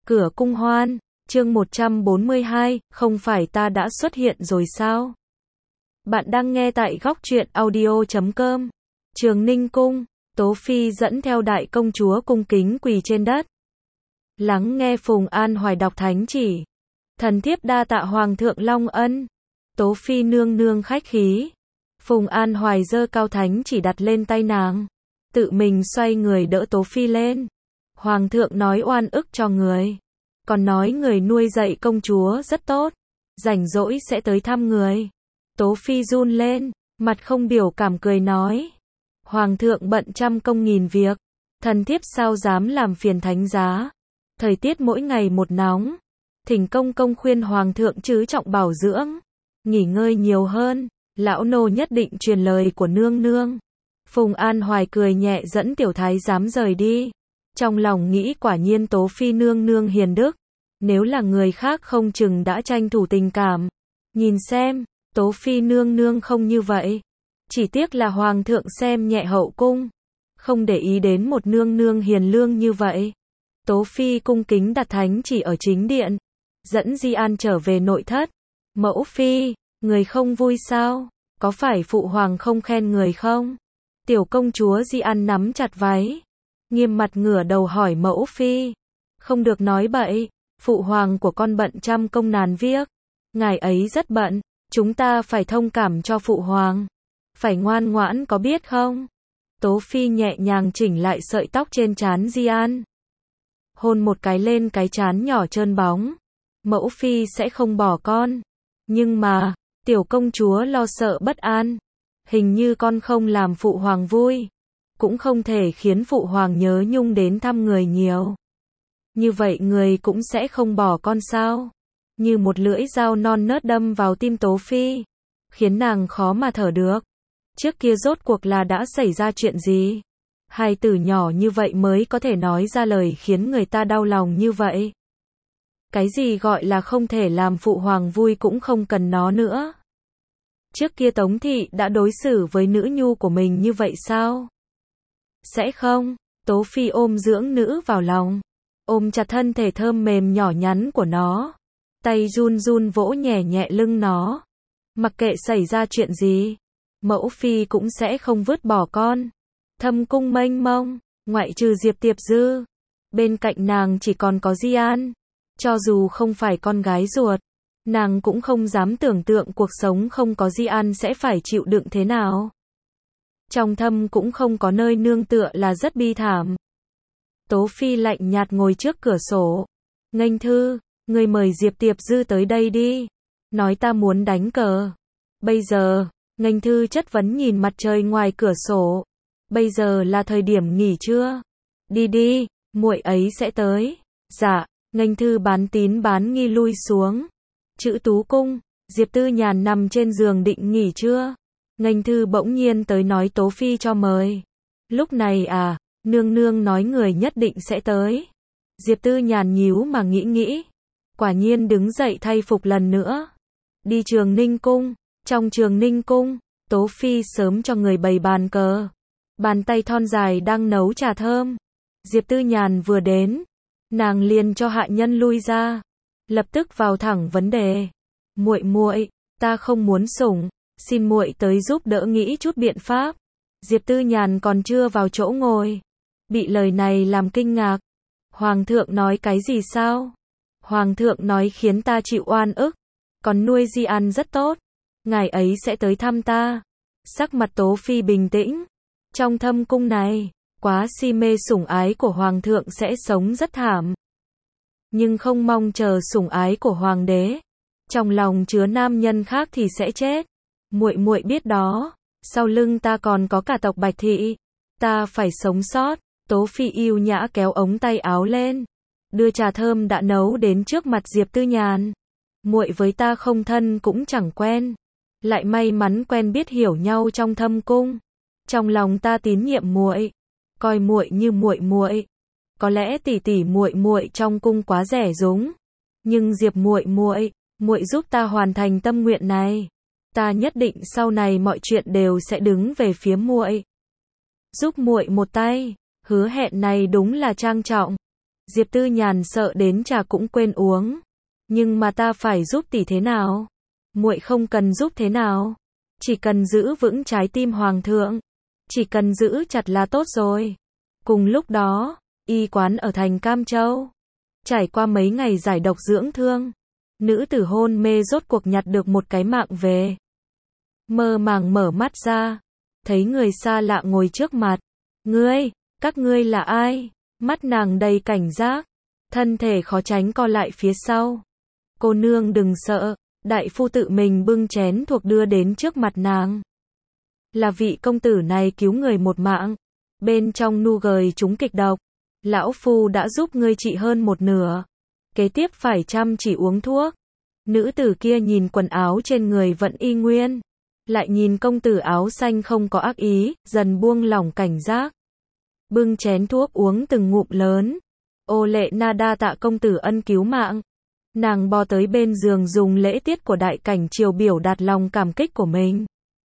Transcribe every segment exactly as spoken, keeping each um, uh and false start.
Cửa cung hoan, chương một trăm bốn mươi hai, không phải ta đã xuất hiện rồi sao? Bạn đang nghe tại góc truyện audio chấm com. Trường Ninh cung, Tố Phi dẫn theo đại công chúa cung kính quỳ trên đất. Lắng nghe Phùng An Hoài đọc thánh chỉ. Thần thiếp đa tạ Hoàng thượng Long ân. Tố Phi nương nương khách khí. Phùng An Hoài giơ cao thánh chỉ đặt lên tay nàng. Tự mình xoay người đỡ Tố Phi lên. Hoàng thượng nói oan ức cho người. Còn nói người nuôi dạy công chúa rất tốt. Rảnh rỗi sẽ tới thăm người. Tố Phi run lên, mặt không biểu cảm cười nói. Hoàng thượng bận trăm công nghìn việc. Thần thiếp sao dám làm phiền thánh giá. Thời tiết mỗi ngày một nóng. Thỉnh công công khuyên Hoàng thượng chứ trọng bảo dưỡng. Nghỉ ngơi nhiều hơn. Lão nô nhất định truyền lời của nương nương. Phùng An Hoài cười nhẹ dẫn tiểu thái giám rời đi. Trong lòng nghĩ quả nhiên Tố Phi nương nương hiền đức. Nếu là người khác không chừng đã tranh thủ tình cảm. Nhìn xem, Tố Phi nương nương không như vậy. Chỉ tiếc là Hoàng thượng xem nhẹ hậu cung. Không để ý đến một nương nương hiền lương như vậy. Tố Phi cung kính đặt thánh chỉ ở chính điện. Dẫn Di An trở về nội thất. Mẫu Phi, người không vui sao? Có phải phụ hoàng không khen người không? Tiểu công chúa Di An nắm chặt váy. Nghiêm mặt ngửa đầu hỏi mẫu Phi. Không được nói bậy. Phụ hoàng của con bận trăm công ngàn việc. Ngài ấy rất bận. Chúng ta phải thông cảm cho phụ hoàng. Phải ngoan ngoãn có biết không? Tố Phi nhẹ nhàng chỉnh lại sợi tóc trên trán Di An. Hôn một cái lên cái trán nhỏ trơn bóng. Mẫu Phi sẽ không bỏ con. Nhưng mà, tiểu công chúa lo sợ bất an. Hình như con không làm phụ hoàng vui. Cũng không thể khiến phụ hoàng nhớ nhung đến thăm người nhiều. Như vậy người cũng sẽ không bỏ con sao? Như một lưỡi dao non nớt đâm vào tim Tố Phi. Khiến nàng khó mà thở được. Trước kia rốt cuộc là đã xảy ra chuyện gì? Hai từ nhỏ như vậy mới có thể nói ra lời khiến người ta đau lòng như vậy. Cái gì gọi là không thể làm phụ hoàng vui cũng không cần nó nữa. Trước kia Tống Thị đã đối xử với nữ nhu của mình như vậy sao? Sẽ không, Tố Phi ôm dưỡng nữ vào lòng. Ôm chặt thân thể thơm mềm nhỏ nhắn của nó. Tay run run vỗ nhẹ nhẹ lưng nó. Mặc kệ xảy ra chuyện gì, mẫu Phi cũng sẽ không vứt bỏ con. Thâm cung mênh mông, ngoại trừ Diệp Tiệp Dư. Bên cạnh nàng chỉ còn có Di An. Cho dù không phải con gái ruột, nàng cũng không dám tưởng tượng cuộc sống không có Di An sẽ phải chịu đựng thế nào. Trong thâm cũng không có nơi nương tựa là rất bi thảm. Tố Phi lạnh nhạt ngồi trước cửa sổ. Nghênh thư, người mời Diệp Tiệp Dư tới đây đi. Nói ta muốn đánh cờ. Bây giờ, Nghênh thư chất vấn nhìn mặt trời ngoài cửa sổ. Bây giờ là thời điểm nghỉ trưa. Đi đi, muội ấy sẽ tới. Dạ, Nghênh thư bán tín bán nghi lui xuống. Chữ Tú cung, Diệp Tư Nhàn nằm trên giường định nghỉ trưa. Nghênh thư bỗng nhiên tới nói Tố Phi cho mời. Lúc này à, nương nương nói người nhất định sẽ tới. Diệp Tư Nhàn nhíu mà nghĩ nghĩ. Quả nhiên đứng dậy thay phục lần nữa. Đi Trường Ninh cung. Trong Trường Ninh cung, Tố Phi sớm cho người bày bàn cờ. Bàn tay thon dài đang nấu trà thơm. Diệp Tư Nhàn vừa đến, nàng liền cho hạ nhân lui ra. Lập tức vào thẳng vấn đề. Muội muội, ta không muốn sủng, xin muội tới giúp đỡ nghĩ chút biện pháp. Diệp Tư Nhàn còn chưa vào chỗ ngồi, bị lời này làm kinh ngạc. Hoàng thượng nói cái gì sao? Hoàng thượng nói khiến ta chịu oan ức, còn nuôi Di An rất tốt. Ngài ấy sẽ tới thăm ta. Sắc mặt Tố Phi bình tĩnh. Trong thâm cung này, quá si mê sủng ái của Hoàng thượng sẽ sống rất thảm. Nhưng không mong chờ sủng ái của Hoàng đế. Trong lòng chứa nam nhân khác thì sẽ chết. Muội muội biết đó. Sau lưng ta còn có cả tộc Bạch Thị. Ta phải sống sót. Tố Phi yêu nhã kéo ống tay áo lên. Đưa trà thơm đã nấu đến trước mặt Diệp Tư Nhàn. Muội với ta không thân cũng chẳng quen. Lại may mắn quen biết hiểu nhau trong thâm cung. Trong lòng ta tín nhiệm muội, coi muội như muội muội. Có lẽ tỷ tỷ muội muội trong cung quá rẻ rúng, nhưng Diệp muội muội, muội giúp ta hoàn thành tâm nguyện này. Ta nhất định sau này mọi chuyện đều sẽ đứng về phía muội. Giúp muội một tay, hứa hẹn này đúng là trang trọng. Diệp Tư Nhàn sợ đến trà cũng quên uống. Nhưng mà ta phải giúp tỷ thế nào? Muội không cần giúp thế nào. Chỉ cần giữ vững trái tim hoàng thượng. Chỉ cần giữ chặt là tốt rồi. Cùng lúc đó, y quán ở thành Cam Châu. Trải qua mấy ngày giải độc dưỡng thương. Nữ tử hôn mê rốt cuộc nhặt được một cái mạng về. Mơ màng mở mắt ra. Thấy người xa lạ ngồi trước mặt. Ngươi, các ngươi là ai? Mắt nàng đầy cảnh giác. Thân thể khó tránh co lại phía sau. Cô nương đừng sợ. Đại phu tự mình bưng chén thuộc đưa đến trước mặt nàng. Là vị công tử này cứu người một mạng. Bên trong nu gời chúng kịch độc. Lão phu đã giúp ngươi trị hơn một nửa. Kế tiếp phải chăm chỉ uống thuốc. Nữ tử kia nhìn quần áo trên người vẫn y nguyên. Lại nhìn công tử áo xanh không có ác ý, dần buông lỏng cảnh giác. Bưng chén thuốc uống từng ngụm lớn. Ô Lệ Na đa tạ công tử ân cứu mạng. Nàng bò tới bên giường dùng lễ tiết của đại cảnh triều biểu đạt lòng cảm kích của mình.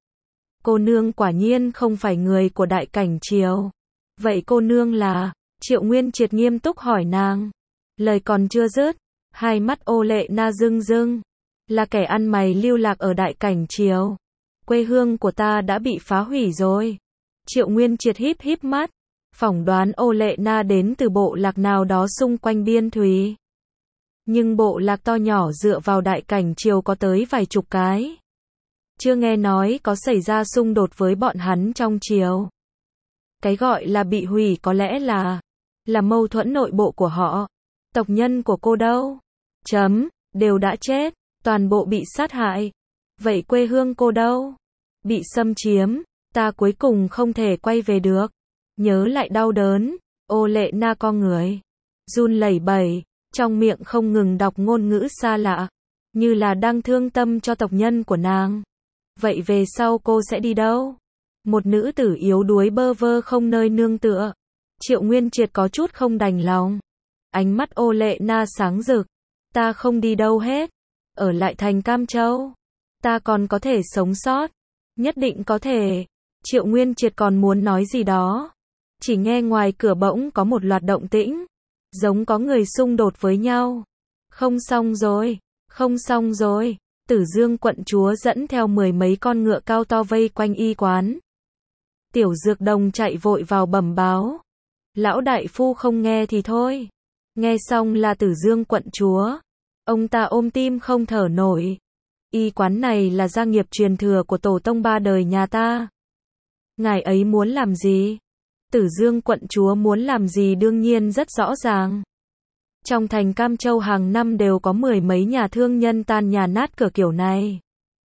Cô nương quả nhiên không phải người của đại cảnh triều. Vậy cô nương là? Triệu Nguyên Triệt nghiêm túc hỏi nàng. Lời còn chưa dứt, hai mắt Ô Lệ Na rưng rưng. Là kẻ ăn mày lưu lạc ở đại cảnh triều. Quê hương của ta đã bị phá hủy rồi. Triệu Nguyên Triệt híp híp mắt. Phỏng đoán Ô Lệ Na đến từ bộ lạc nào đó xung quanh biên thùy. Nhưng bộ lạc to nhỏ dựa vào đại cảnh triều có tới vài chục cái. Chưa nghe nói có xảy ra xung đột với bọn hắn trong triều. Cái gọi là bị hủy có lẽ là là mâu thuẫn nội bộ của họ. Tộc nhân của cô đâu? Chấm, đều đã chết, toàn bộ bị sát hại. Vậy quê hương cô đâu? Bị xâm chiếm, ta cuối cùng không thể quay về được. Nhớ lại đau đớn, Ô Lệ Na co người, run lẩy bẩy, trong miệng không ngừng đọc ngôn ngữ xa lạ, như là đang thương tâm cho tộc nhân của nàng. Vậy về sau cô sẽ đi đâu? Một nữ tử yếu đuối bơ vơ không nơi nương tựa. Triệu Nguyên Triệt có chút không đành lòng. Ánh mắt Ô Lệ Na sáng rực. Ta không đi đâu hết. Ở lại thành Cam Châu. Ta còn có thể sống sót. Nhất định có thể. Triệu Nguyên Triệt còn muốn nói gì đó. Chỉ nghe ngoài cửa bỗng có một loạt động tĩnh. Giống có người xung đột với nhau. Không xong rồi. Không xong rồi. Tử Dương quận chúa dẫn theo mười mấy con ngựa cao to vây quanh y quán. Tiểu Dược Đồng chạy vội vào bẩm báo. Lão đại phu không nghe thì thôi. Nghe xong là Tử Dương quận chúa. Ông ta ôm tim không thở nổi. Y quán này là gia nghiệp truyền thừa của tổ tông ba đời nhà ta. Ngài ấy muốn làm gì? Tử Dương quận chúa muốn làm gì đương nhiên rất rõ ràng. Trong thành Cam Châu hàng năm đều có mười mấy nhà thương nhân tan nhà nát cửa kiểu này.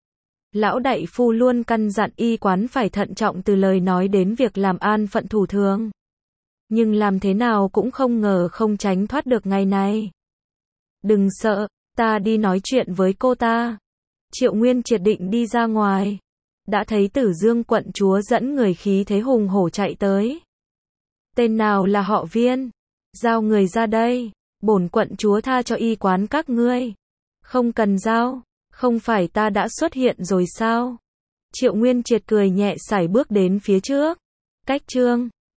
Lão đại phu luôn căn dặn y quán phải thận trọng từ lời nói đến việc làm an phận thủ thường. Nhưng làm thế nào cũng không ngờ không tránh thoát được ngày này. Đừng sợ, ta đi nói chuyện với cô ta. Triệu Nguyên Triệt định đi ra ngoài. Đã thấy Tử Dương quận chúa dẫn người khí thế hùng hổ chạy tới. Tên nào là họ Viên? Giao người ra đây. Bổn quận chúa tha cho y quán các ngươi. Không cần giao. Không phải ta đã xuất hiện rồi sao? Triệu Nguyên Triệt cười nhẹ sải bước đến phía trước. Cách chương